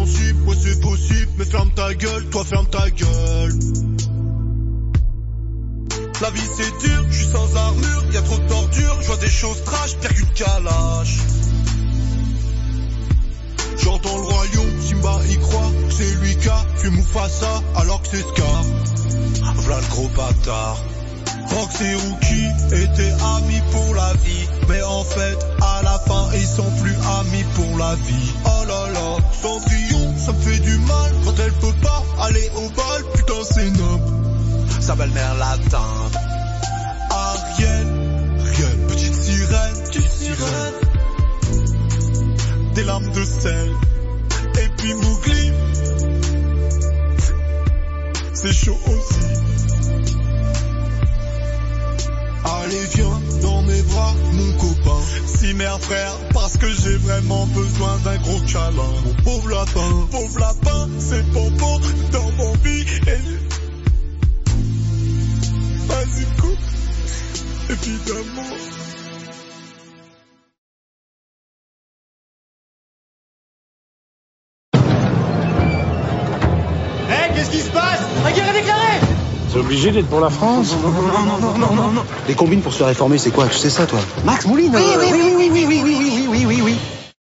sensible, ouais c'est possible, mais ferme ta gueule, toi ferme ta gueule. La vie c'est dur, je suis sans armure, y'a trop de tordures, je vois des choses trash, pire qu'une calache. Genre dans le royaume, Simba y croit, que c'est lui qui a fait Mufasa, alors que c'est Scar. V'là le gros bâtard. Fox et Rookie étaient amis pour la vie, mais en fait, à la fin, ils sont plus amis pour la vie. Oh là là, Cendrillon, ça me fait du mal, quand elle peut pas aller au bal, putain c'est noble. Sa belle-mère l'atteint. Ariel, rien, petite sirène, des larmes de sel. Et puis Mowgli, c'est chaud aussi. Allez viens dans mes bras mon copain. Si mère frère, parce que j'ai vraiment besoin d'un gros câlin. Mon pauvre lapin, c'est pompon dans mon vie. Vas-y coupe, évidemment. Qu'est-ce qui se passe? La guerre est déclarée! C'est obligé d'être pour la France? Non. Les combines pour se réformer, c'est quoi? Tu sais ça, toi? Max Mouline. Oui.